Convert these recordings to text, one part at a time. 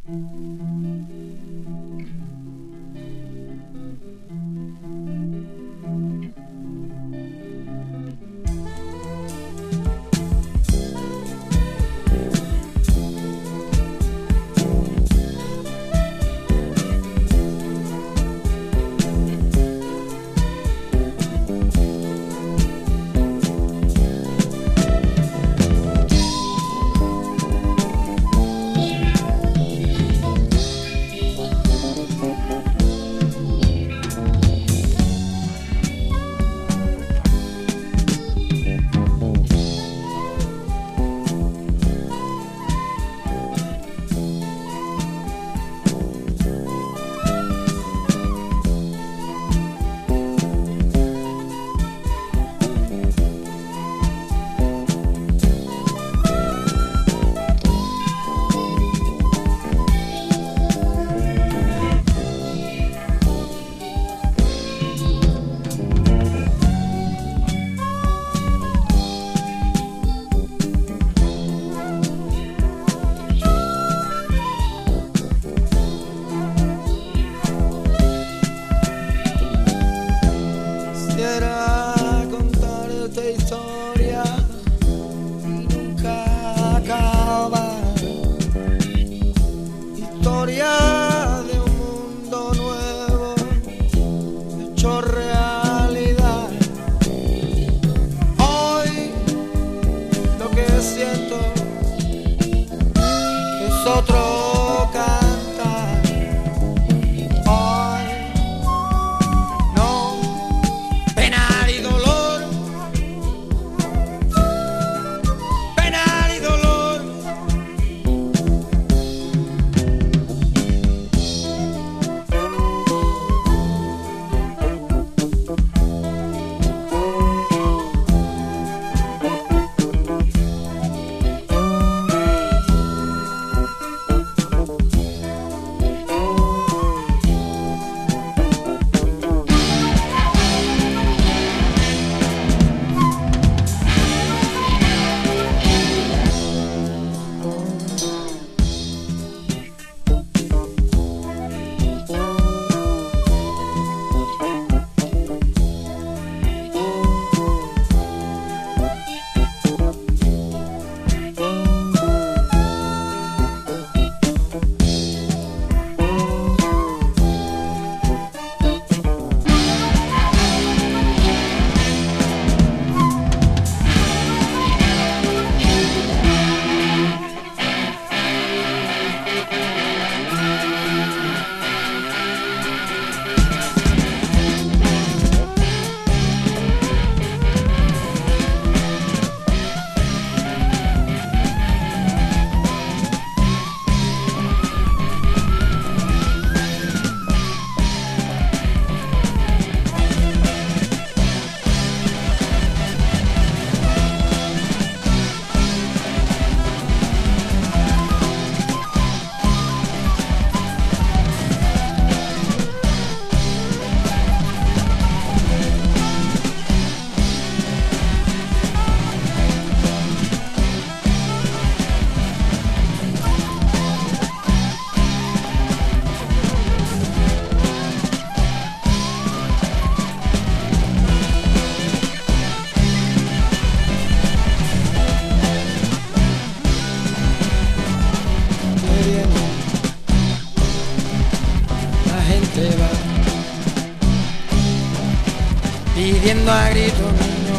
pidiendo a gritos, niño,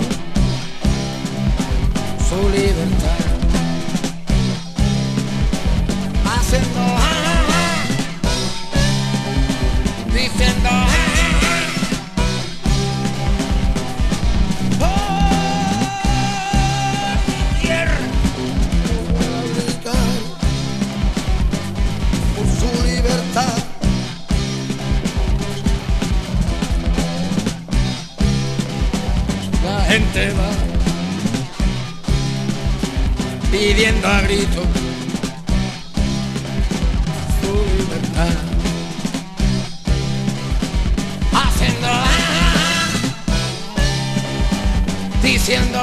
su libertad. Haciendo diciendo tierra, por su libertad. La gente va pidiendo a gritos su libertad, haciendo diciendo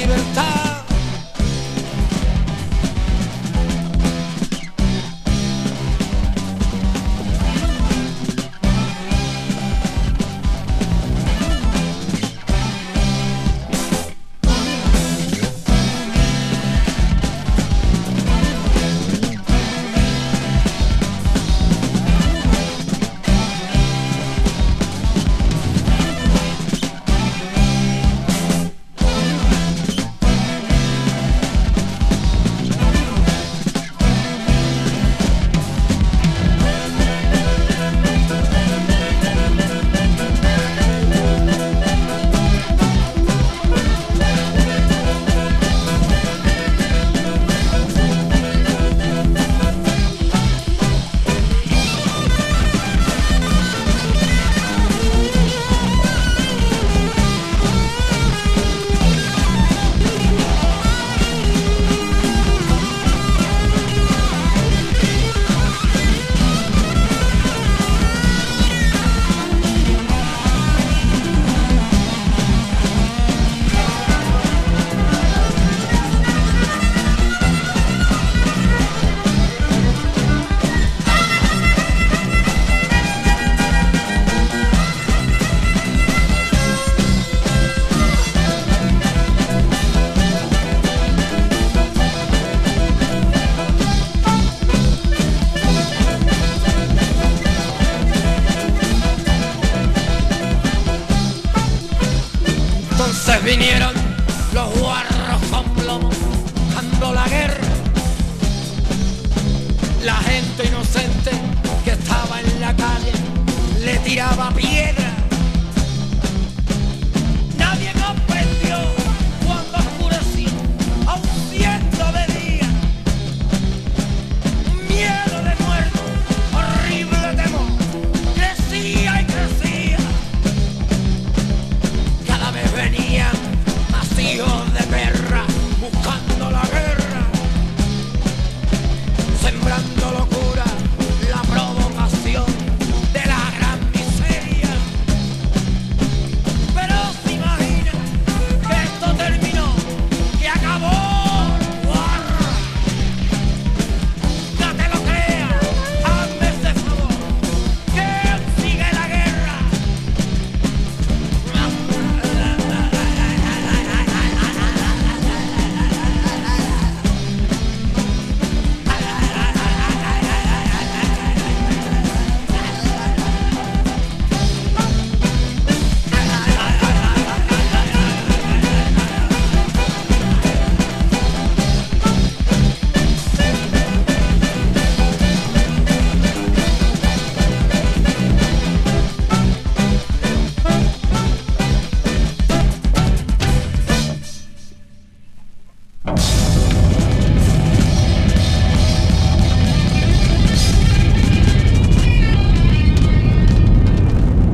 libertad. Entonces vinieron los guarros con plomo, buscando la guerra. La gente inocente que estaba en la calle le tiraba piedra. Nadie comprendió cuando oscureció, aun siendo de día. Miedo de muerte, horrible temor, crecía y crecía. Cada vez venían más hijos de guerra, buscando la guerra, sembrando locura, la provocación de la gran miseria. Pero se imagina que esto terminó, que acabó, guarra. No te lo creas, hazme ese favor, que sigue la guerra.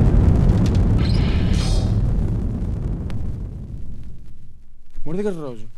Muerde que rollo.